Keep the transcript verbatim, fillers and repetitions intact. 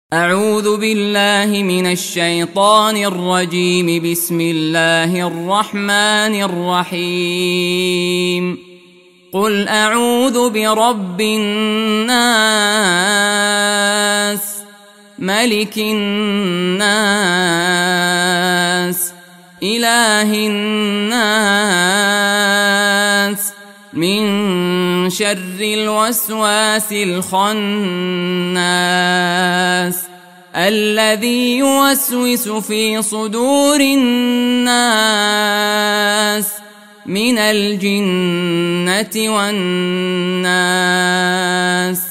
أعوذ بالله من الشيطان الرجيم. بسم الله الرحمن الرحيم. قل أعوذ برب الناس، ملك الناس، إله الناس، من شر الوسواس الخناس الذي يوسوس في صدور الناس من الجنة والناس.